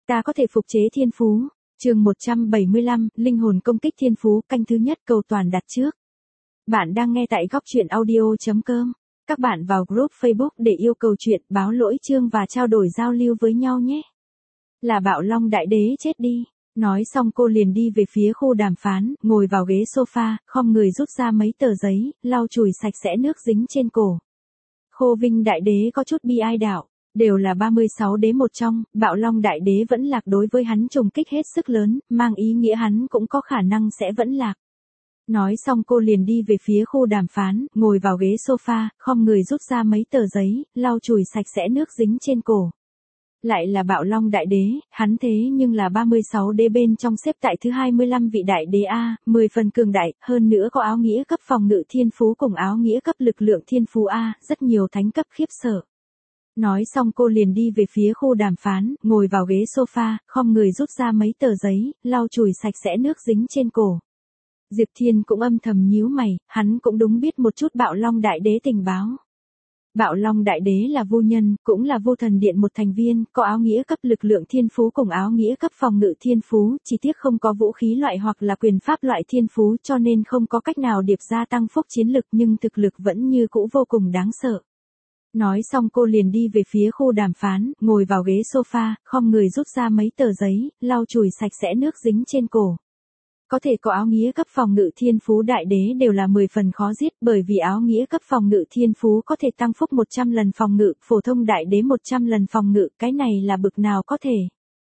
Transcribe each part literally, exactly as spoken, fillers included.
Ta có thể phục chế thiên phú. Chương một trăm bảy mươi lăm, linh hồn công kích thiên phú, canh thứ nhất, cầu toàn đặt trước. Bạn đang nghe tại góc truyện audio chấm com. Các bạn vào group Facebook để yêu cầu chuyện, báo lỗi chương và trao đổi giao lưu với nhau nhé. Là Bạo Long Đại Đế chết đi. Nói xong cô liền đi về phía khu đàm phán, ngồi vào ghế sofa, khom người rút ra mấy tờ giấy, lau chùi sạch sẽ nước dính trên cổ. Khô Vinh Đại Đế có chút bi ai đạo. Đều là ba mươi sáu đế một trong, Bạo Long Đại Đế vẫn lạc đối với hắn trùng kích hết sức lớn, mang ý nghĩa hắn cũng có khả năng sẽ vẫn lạc. Nói xong cô liền đi về phía khu đàm phán, ngồi vào ghế sofa, khom người rút ra mấy tờ giấy, lau chùi sạch sẽ nước dính trên cổ. Lại là Bạo Long Đại Đế, hắn thế nhưng là ba mươi sáu đế bên trong xếp tại thứ hai mươi lăm vị đại đế A, mười phần cường đại, hơn nữa có áo nghĩa cấp phòng ngự thiên phú cùng áo nghĩa cấp lực lượng thiên phú A, rất nhiều thánh cấp khiếp sợ. Nói xong cô liền đi về phía khu đàm phán, ngồi vào ghế sofa, khom người rút ra mấy tờ giấy, lau chùi sạch sẽ nước dính trên cổ. Diệp Thiên cũng âm thầm nhíu mày, hắn cũng đúng biết một chút Bạo Long Đại Đế tình báo. Bạo Long Đại Đế là vô nhân, cũng là vô thần điện một thành viên, có áo nghĩa cấp lực lượng thiên phú cùng áo nghĩa cấp phòng ngự thiên phú, chỉ tiếc không có vũ khí loại hoặc là quyền pháp loại thiên phú cho nên không có cách nào điệp gia tăng phúc chiến lực nhưng thực lực vẫn như cũ vô cùng đáng sợ. Nói xong cô liền đi về phía khu đàm phán, ngồi vào ghế sofa, khom người rút ra mấy tờ giấy, lau chùi sạch sẽ nước dính trên cổ. Có thể có áo nghĩa cấp phòng ngự thiên phú đại đế đều là mười phần khó giết bởi vì áo nghĩa cấp phòng ngự thiên phú có thể tăng phúc một trăm lần phòng ngự, phổ thông đại đế một trăm lần phòng ngự, cái này là bực nào có thể.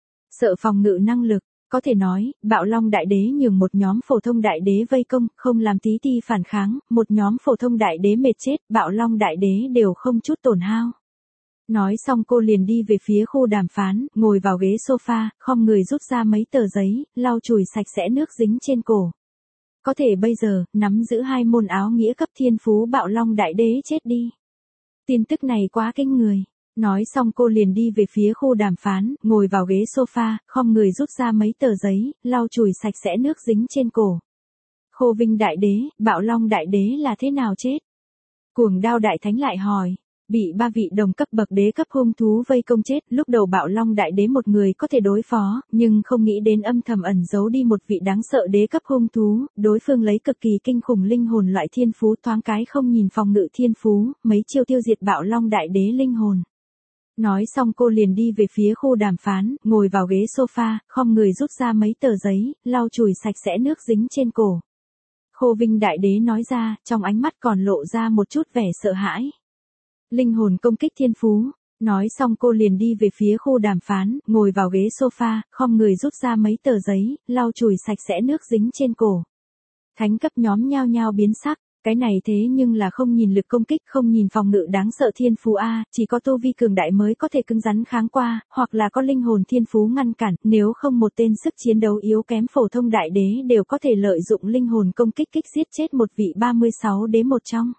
Sợ phòng ngự năng lực. Có thể nói, Bạo Long Đại Đế nhường một nhóm phổ thông đại đế vây công, không làm tí ti phản kháng, một nhóm phổ thông đại đế mệt chết, Bạo Long Đại Đế đều không chút tổn hao. Nói xong cô liền đi về phía khu đàm phán, ngồi vào ghế sofa, khom người rút ra mấy tờ giấy, lau chùi sạch sẽ nước dính trên cổ. Có thể bây giờ, nắm giữ hai môn áo nghĩa cấp thiên phú Bạo Long Đại Đế chết đi. Tin tức này quá kinh người. Nói xong cô liền đi về phía khu đàm phán, ngồi vào ghế sofa, khom người rút ra mấy tờ giấy, lau chùi sạch sẽ nước dính trên cổ. Khô Vinh Đại Đế, Bạo Long Đại Đế là thế nào chết? Cuồng Đao Đại Thánh lại hỏi. Bị ba vị đồng cấp bậc đế cấp hung thú vây công chết, lúc đầu Bạo Long Đại Đế một người có thể đối phó, nhưng không nghĩ đến âm thầm ẩn giấu đi một vị đáng sợ đế cấp hung thú, đối phương lấy cực kỳ kinh khủng linh hồn loại thiên phú thoáng cái không nhìn phòng ngự thiên phú, mấy chiêu tiêu diệt Bạo Long Đại Đế linh hồn. Nói xong cô liền đi về phía khu đàm phán, ngồi vào ghế sofa, khom người rút ra mấy tờ giấy, lau chùi sạch sẽ nước dính trên cổ. Khô Vinh Đại Đế nói ra, trong ánh mắt còn lộ ra một chút vẻ sợ hãi. Linh hồn công kích thiên phú. Nói xong cô liền đi về phía khu đàm phán, ngồi vào ghế sofa, khom người rút ra mấy tờ giấy, lau chùi sạch sẽ nước dính trên cổ. Thánh cấp nhóm nhao nhao biến sắc. Cái này thế nhưng là không nhìn lực công kích, không nhìn phòng ngự đáng sợ thiên phú A, chỉ có tu vi cường đại mới có thể cứng rắn kháng qua, hoặc là có linh hồn thiên phú ngăn cản, nếu không một tên sức chiến đấu yếu kém phổ thông đại đế đều có thể lợi dụng linh hồn công kích kích giết chết một vị ba mươi sáu đế một trong.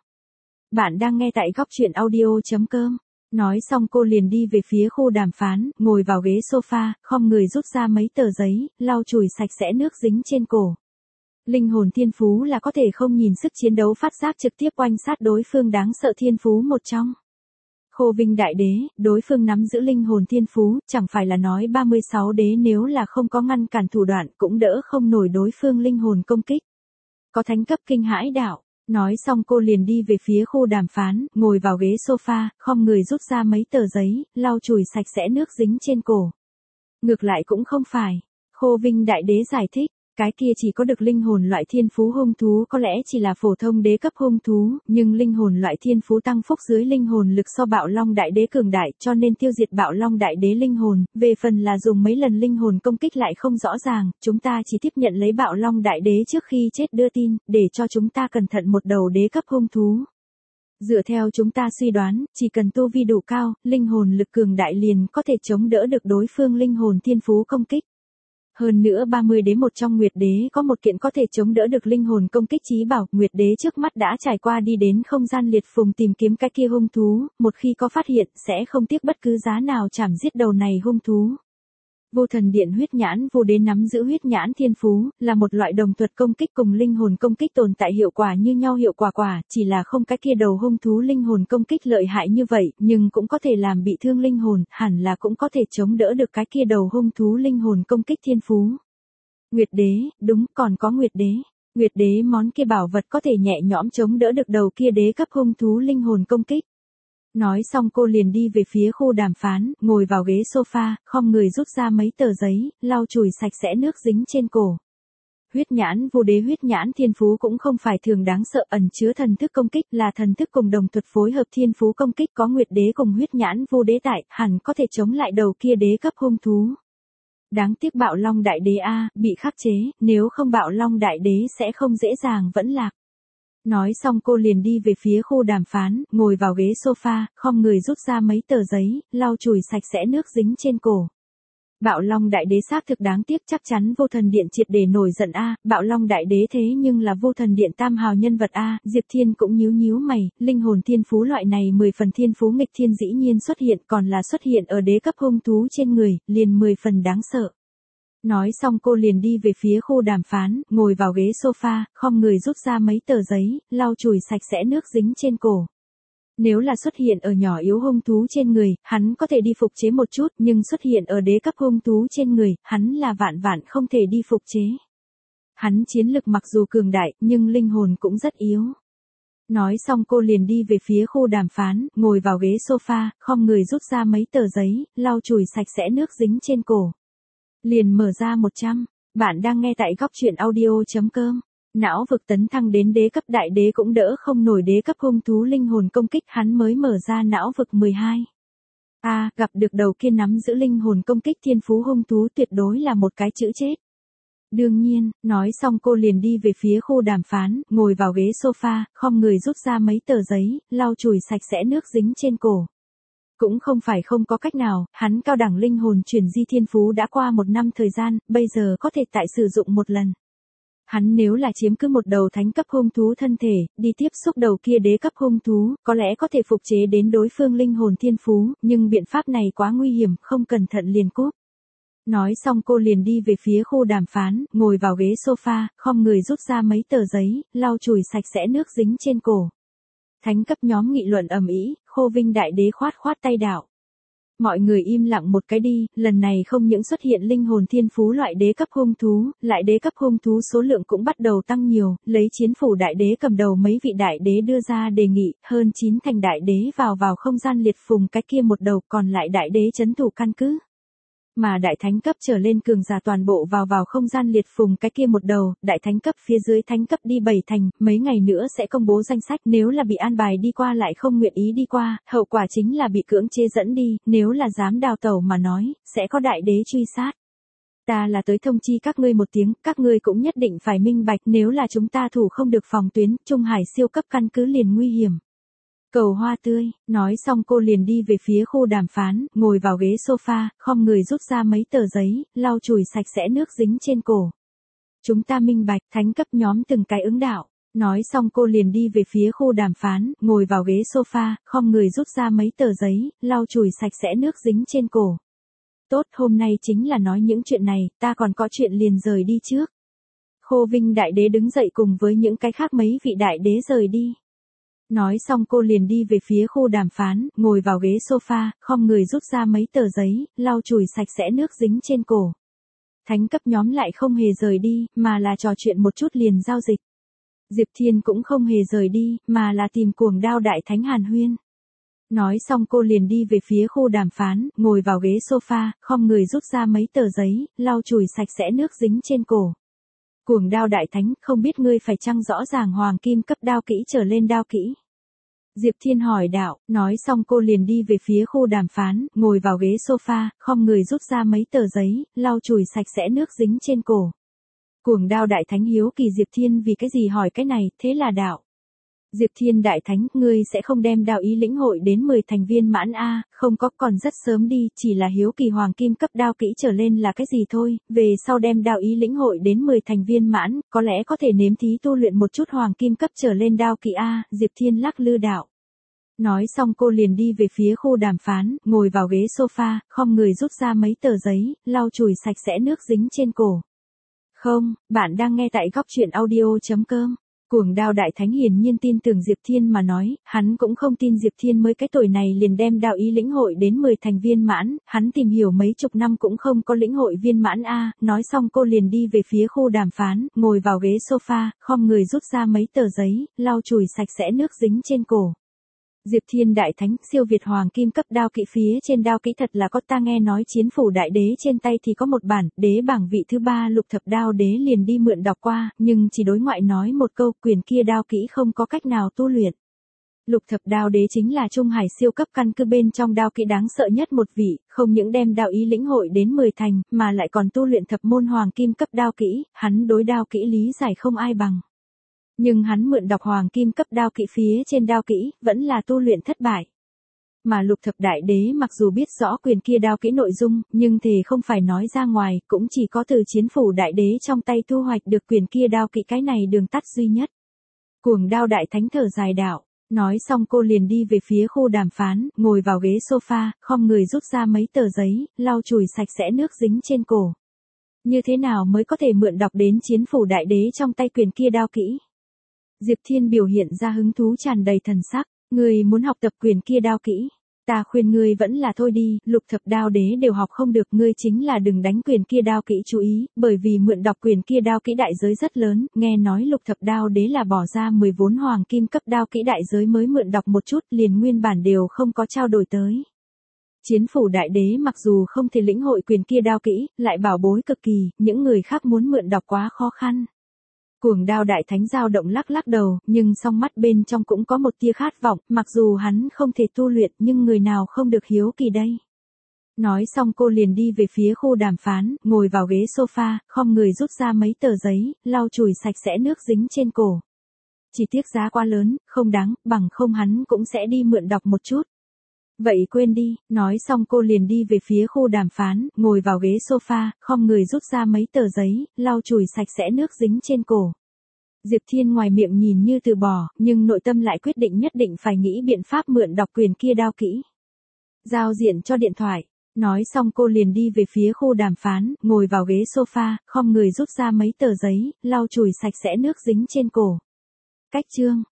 Bạn đang nghe tại góc truyện audio chấm com. Nói xong cô liền đi về phía khu đàm phán, ngồi vào ghế sofa, khom người rút ra mấy tờ giấy, lau chùi sạch sẽ nước dính trên cổ. Linh hồn thiên phú là có thể không nhìn sức chiến đấu phát giác trực tiếp oanh sát đối phương đáng sợ thiên phú một trong. Khô Vinh Đại Đế, đối phương nắm giữ linh hồn thiên phú, chẳng phải là nói ba mươi sáu đế nếu là không có ngăn cản thủ đoạn cũng đỡ không nổi đối phương linh hồn công kích. Có thánh cấp kinh hãi đạo. Nói xong cô liền đi về phía khu đàm phán, ngồi vào ghế sofa, khom người rút ra mấy tờ giấy, lau chùi sạch sẽ nước dính trên cổ. Ngược lại cũng không phải. Khô Vinh Đại Đế giải thích. Cái kia chỉ có được linh hồn loại thiên phú hung thú có lẽ chỉ là phổ thông đế cấp hung thú, nhưng linh hồn loại thiên phú tăng phúc dưới linh hồn lực so Bạo Long Đại Đế cường đại cho nên tiêu diệt Bạo Long Đại Đế linh hồn, về phần là dùng mấy lần linh hồn công kích lại không rõ ràng, chúng ta chỉ tiếp nhận lấy Bạo Long Đại Đế trước khi chết đưa tin, để cho chúng ta cẩn thận một đầu đế cấp hung thú. Dựa theo chúng ta suy đoán, chỉ cần tu vi đủ cao, linh hồn lực cường đại liền có thể chống đỡ được đối phương linh hồn thiên phú công kích. Hơn nữa ba mươi đế một trong Nguyệt Đế có một kiện có thể chống đỡ được linh hồn công kích chí bảo, Nguyệt Đế trước mắt đã trải qua đi đến không gian liệt phùng tìm kiếm cái kia hung thú, một khi có phát hiện sẽ không tiếc bất cứ giá nào chảm giết đầu này hung thú. Vô thần điện huyết nhãn vô đế nắm giữ huyết nhãn thiên phú, là một loại đồng thuật công kích cùng linh hồn công kích tồn tại hiệu quả như nhau hiệu quả quả, chỉ là không cái kia đầu hung thú linh hồn công kích lợi hại như vậy, nhưng cũng có thể làm bị thương linh hồn, hẳn là cũng có thể chống đỡ được cái kia đầu hung thú linh hồn công kích thiên phú. Nguyệt đế, đúng, còn có Nguyệt đế. Nguyệt đế món kia bảo vật có thể nhẹ nhõm chống đỡ được đầu kia đế cấp hung thú linh hồn công kích. Nói xong cô liền đi về phía khu đàm phán, ngồi vào ghế sofa, khom người rút ra mấy tờ giấy, lau chùi sạch sẽ nước dính trên cổ. Huyết nhãn vô đế huyết nhãn thiên phú cũng không phải thường đáng sợ, ẩn chứa thần thức công kích, là thần thức cùng đồng thuật phối hợp thiên phú công kích, có Nguyệt đế cùng huyết nhãn vô đế tại, hẳn có thể chống lại đầu kia đế cấp hung thú. Đáng tiếc Bạo Long Đại Đế a, bị khắc chế, nếu không Bạo Long Đại Đế sẽ không dễ dàng vẫn lạc. Nói xong cô liền đi về phía khu đàm phán, ngồi vào ghế sofa, khom người rút ra mấy tờ giấy, lau chùi sạch sẽ nước dính trên cổ. Bạo Long Đại Đế xác thực đáng tiếc, chắc chắn Vô Thần Điện triệt để nổi giận a, Bạo Long Đại Đế thế nhưng là Vô Thần Điện tam hào nhân vật a, Diệp Thiên cũng nhíu nhíu mày, linh hồn thiên phú loại này mười phần thiên phú nghịch thiên dĩ nhiên xuất hiện, còn là xuất hiện ở đế cấp hung thú trên người, liền mười phần đáng sợ. Nói xong cô liền đi về phía khu đàm phán, ngồi vào ghế sofa, khom người rút ra mấy tờ giấy, lau chùi sạch sẽ nước dính trên cổ. Nếu là xuất hiện ở nhỏ yếu hung thú trên người, hắn có thể đi phục chế một chút, nhưng xuất hiện ở đế cấp hung thú trên người, hắn là vạn vạn không thể đi phục chế. Hắn chiến lực mặc dù cường đại, nhưng linh hồn cũng rất yếu. Nói xong cô liền đi về phía khu đàm phán, ngồi vào ghế sofa, khom người rút ra mấy tờ giấy, lau chùi sạch sẽ nước dính trên cổ. Liền mở ra một trăm, bạn đang nghe tại góc truyện audio.com. Não vực tấn thăng đến đế cấp đại đế cũng đỡ không nổi đế cấp hung thú linh hồn công kích, hắn mới mở ra não vực mười hai. A, à, gặp được đầu kia nắm giữ linh hồn công kích thiên phú hung thú tuyệt đối là một cái chữ chết. Đương nhiên, nói xong cô liền đi về phía khu đàm phán, ngồi vào ghế sofa, khom người rút ra mấy tờ giấy, lau chùi sạch sẽ nước dính trên cổ. Cũng không phải không có cách nào, hắn cao đẳng linh hồn chuyển di thiên phú đã qua một năm thời gian, bây giờ có thể tại sử dụng một lần. Hắn nếu là chiếm cứ một đầu thánh cấp hung thú thân thể, đi tiếp xúc đầu kia đế cấp hung thú, có lẽ có thể phục chế đến đối phương linh hồn thiên phú, nhưng biện pháp này quá nguy hiểm, không cẩn thận liền cúp. Nói xong cô liền đi về phía khu đàm phán, ngồi vào ghế sofa, khom người rút ra mấy tờ giấy, lau chùi sạch sẽ nước dính trên cổ. Thánh cấp nhóm nghị luận ầm ĩ, Khô Vinh Đại Đế khoát khoát tay đạo. Mọi người im lặng một cái đi, lần này không những xuất hiện linh hồn thiên phú loại đế cấp hung thú, lại đế cấp hung thú số lượng cũng bắt đầu tăng nhiều, lấy Chiến Phủ Đại Đế cầm đầu mấy vị đại đế đưa ra đề nghị, hơn chín thành đại đế vào vào không gian liệt phùng cái kia một đầu, còn lại đại đế trấn thủ căn cứ. Mà đại thánh cấp trở lên cường giả toàn bộ vào vào không gian liệt phùng cái kia một đầu, đại thánh cấp phía dưới thánh cấp đi bảy thành, mấy ngày nữa sẽ công bố danh sách, nếu là bị an bài đi qua lại không nguyện ý đi qua, hậu quả chính là bị cưỡng chế dẫn đi, nếu là dám đào tẩu mà nói, sẽ có đại đế truy sát. Ta là tới thông chi các ngươi một tiếng, các ngươi cũng nhất định phải minh bạch, nếu là chúng ta thủ không được phòng tuyến, Trung Hải siêu cấp căn cứ liền nguy hiểm. Cầu hoa tươi, nói xong cô liền đi về phía khu đàm phán, ngồi vào ghế sofa, khom người rút ra mấy tờ giấy, lau chùi sạch sẽ nước dính trên cổ. Chúng ta minh bạch, thánh cấp nhóm từng cái ứng đạo. Nói xong cô liền đi về phía khu đàm phán, ngồi vào ghế sofa, khom người rút ra mấy tờ giấy, lau chùi sạch sẽ nước dính trên cổ. Tốt, hôm nay chính là nói những chuyện này, ta còn có chuyện liền rời đi trước. Khô Vinh Đại Đế đứng dậy cùng với những cái khác mấy vị đại đế rời đi. Nói xong cô liền đi về phía khu đàm phán, ngồi vào ghế sofa, khom người rút ra mấy tờ giấy, lau chùi sạch sẽ nước dính trên cổ. Thánh cấp nhóm lại không hề rời đi, mà là trò chuyện một chút liền giao dịch. Diệp Thiên cũng không hề rời đi, mà là tìm Cuồng Đao Đại Thánh hàn huyên. Nói xong cô liền đi về phía khu đàm phán, ngồi vào ghế sofa, khom người rút ra mấy tờ giấy, lau chùi sạch sẽ nước dính trên cổ. Cuồng Đao Đại Thánh, không biết ngươi phải chăng rõ ràng hoàng kim cấp đao kỹ trở lên đao kỹ? Diệp Thiên hỏi đạo, nói xong cô liền đi về phía khu đàm phán, ngồi vào ghế sofa, khom người rút ra mấy tờ giấy, lau chùi sạch sẽ nước dính trên cổ. Cuồng Đao Đại Thánh hiếu kỳ Diệp Thiên vì cái gì hỏi cái này, thế là đạo. Diệp Thiên Đại Thánh, ngươi sẽ không đem đao ý lĩnh hội đến mười thành viên mãn a, không có, còn rất sớm đi, chỉ là hiếu kỳ hoàng kim cấp đao kỹ trở lên là cái gì thôi, về sau đem đao ý lĩnh hội đến mười thành viên mãn, có lẽ có thể nếm thí tu luyện một chút hoàng kim cấp trở lên đao kỹ a, Diệp Thiên lắc lư đạo. Nói xong cô liền đi về phía khu đàm phán, ngồi vào ghế sofa, khom người rút ra mấy tờ giấy, lau chùi sạch sẽ nước dính trên cổ. Không, bạn đang nghe tại góc chuyện audio.com. Cuồng Đao Đại Thánh hiển nhiên tin tưởng Diệp Thiên mà nói, hắn cũng không tin Diệp Thiên mới cái tuổi này liền đem đạo ý lĩnh hội đến mười thành viên mãn, hắn tìm hiểu mấy chục năm cũng không có lĩnh hội viên mãn a. Nói xong cô liền đi về phía khu đàm phán, ngồi vào ghế sofa, khom người rút ra mấy tờ giấy, lau chùi sạch sẽ nước dính trên cổ. Diệp Thiên Đại Thánh, siêu việt hoàng kim cấp đao kỹ, phía trên đao kỹ thật là có, ta nghe nói chiến phủ đại đế trên tay thì có một bản, đế bảng vị thứ ba lục thập đao đế liền đi mượn đọc qua, nhưng chỉ đối ngoại nói một câu, quyền kia đao kỹ không có cách nào tu luyện. Lục thập đao đế chính là trung hải siêu cấp căn cứ bên trong đao kỹ đáng sợ nhất một vị, không những đem đao ý lĩnh hội đến mười thành, mà lại còn tu luyện thập môn hoàng kim cấp đao kỹ, hắn đối đao kỹ lý giải không ai bằng. Nhưng hắn mượn đọc hoàng kim cấp đao kỹ phía trên đao kỹ, vẫn là tu luyện thất bại. Mà lục thập đại đế mặc dù biết rõ quyền kia đao kỹ nội dung, nhưng thề không phải nói ra ngoài, cũng chỉ có từ chiến phủ đại đế trong tay thu hoạch được quyền kia đao kỹ, cái này đường tắt duy nhất. Cuồng Đao Đại Thánh thở dài đạo. Nói xong cô liền đi về phía khu đàm phán, ngồi vào ghế sofa, khom người rút ra mấy tờ giấy, lau chùi sạch sẽ nước dính trên cổ. Như thế nào mới có thể mượn đọc đến chiến phủ đại đế trong tay quyền kia đao kỹ? Diệp Thiên biểu hiện ra hứng thú tràn đầy thần sắc, ngươi muốn học tập quyền kia đao kỹ, ta khuyên ngươi vẫn là thôi đi, lục thập đao đế đều học không được, ngươi chính là đừng đánh quyền kia đao kỹ, chú ý, bởi vì mượn đọc quyền kia đao kỹ đại giới rất lớn, nghe nói lục thập đao đế là bỏ ra mười vốn hoàng kim cấp đao kỹ đại giới mới mượn đọc một chút, liền nguyên bản đều không có trao đổi tới. Chiến phủ đại đế mặc dù không thể lĩnh hội quyền kia đao kỹ, lại bảo bối cực kỳ, những người khác muốn mượn đọc quá khó khăn. Cuồng Đao Đại Thánh dao động lắc lắc đầu, nhưng song mắt bên trong cũng có một tia khát vọng, mặc dù hắn không thể tu luyện nhưng người nào không được hiếu kỳ đây. Nói xong cô liền đi về phía khu đàm phán, ngồi vào ghế sofa, khom người rút ra mấy tờ giấy, lau chùi sạch sẽ nước dính trên cổ. Chỉ tiếc giá quá lớn, không đáng, bằng không hắn cũng sẽ đi mượn đọc một chút. Vậy quên đi, nói xong cô liền đi về phía khu đàm phán, ngồi vào ghế sofa, khom người rút ra mấy tờ giấy, lau chùi sạch sẽ nước dính trên cổ. Diệp Thiên ngoài miệng nhìn như từ bỏ, nhưng nội tâm lại quyết định nhất định phải nghĩ biện pháp mượn đọc quyền kia đao kỹ. Giao diện cho điện thoại. Nói xong cô liền đi về phía khu đàm phán, ngồi vào ghế sofa, khom người rút ra mấy tờ giấy, lau chùi sạch sẽ nước dính trên cổ. Cách chương.